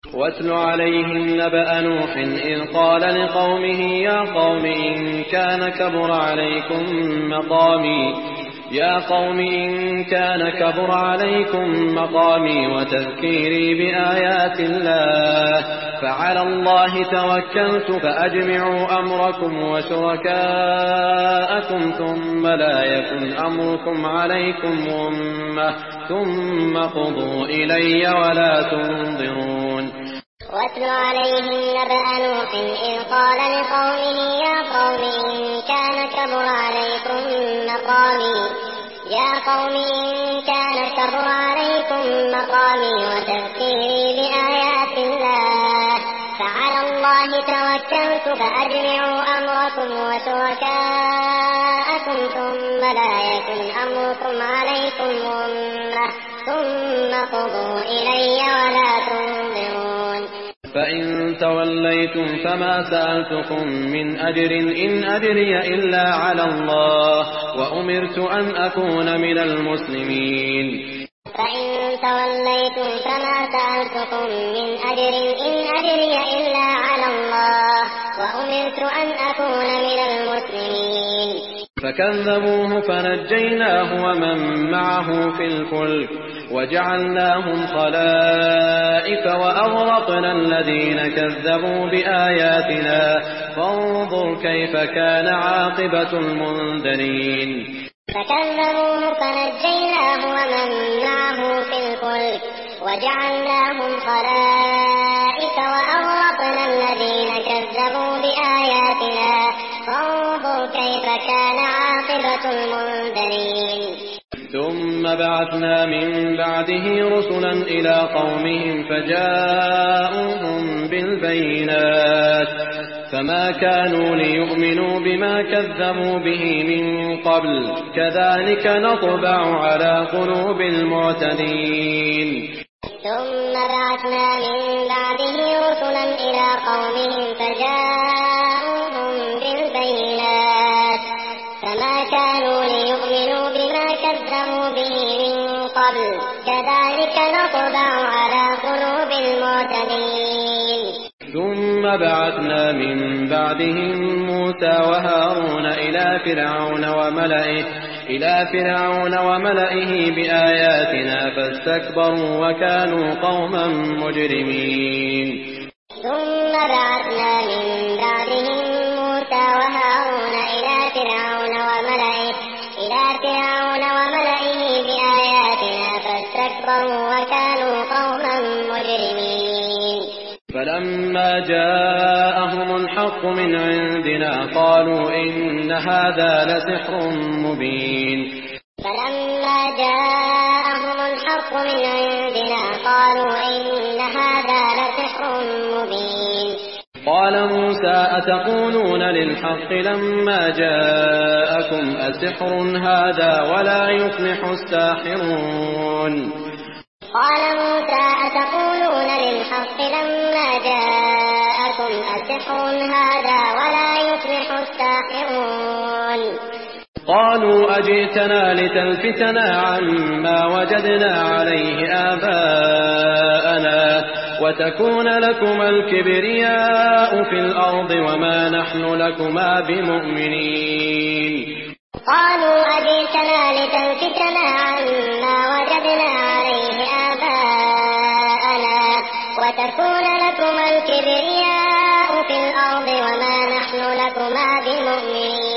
واتل عليهم نبأ نوح إذ قال لقومه يا قوم إن كان كبر عليكم مقامي وتذكيري بآيات الله فعلى الله توكلت فأجمعوا أمركم وشركاءكم ثم لا يكن أمركم عليكم غمة ثم قضوا إلي ولا تنظرون. واتل عليهم نبأ نوح إذ قال لقومه يا قوم إن كان كبر عليكم مقامي وتذكيري بآيات الله فعلى الله توكلت فأجمعوا أمركم وشركاءكم ثم لا يكن أمركم عليكم غمة ثم قضوا إلي ولا تنظرون. فإن توليتم فما سألتكم من أجر إن أجري إلا على الله وأمرت أن أكون من المسلمين. فإن توليتم فما سألتكم من أجر إن أجري إلا على الله وأمرت أن أكون من المسلمين. فكذبوه فنجيناه ومن معه في الفلك وجعلناهم خلائف وأغرقنا الذين كذبوا بآياتنا فانظر كيف كان عاقبة المنذرين. فكذبوه فنجيناه ومن معه في الفلك وجعلناهم خلائف وأغرقنا الذين كذبوا بآياتنا فانظر كيف كان عاقبة المنذرين. ثم بعثنا من بعده رسلا إلى قومهم فجاءوهم بالبينات فما كانوا ليؤمنوا بما كذبوا به من قبل كذلك نطبع على قلوب المعتدين. ثم بعثنا من بعده رسلا إلى قومهم فجاءوهم بالبينات فما كانوا ليؤمنوا بما كذبوا به من قبل كذلك نطبع على قلوب المعتدين. ثم بعثنا من بعدهم موسى وهارون إلى فرعون وملئه بآياتنا فاستكبروا وكانوا قوما مجرمين. ثم بعثنا من بعدهم موسى وهارون إلى فرعون وملئه بآياتنا فاستكبروا وكانوا قوما مجرمين. فلما جاءهم الحق من عندنا قالوا إن هذا لسحر مبين. قال موسى أتقولون للحق لما جاءكم أسحر هذا ولا يفلح الساحرون. قال موسى أتقولون للحق لما جاءكم أسحر هذا ولا يفلح الساحرون. قالوا أجئتنا لتلفتنا عما وجدنا عليه آباءنا وتكون لكما الكبرياء في الأرض وما نحن لكما بمؤمنين. قالوا أجئتنا لتلفتنا عما وجدنا عليه آباءنا وتكون لكما الكبرياء في الأرض وما نحن لكما بمؤمنين.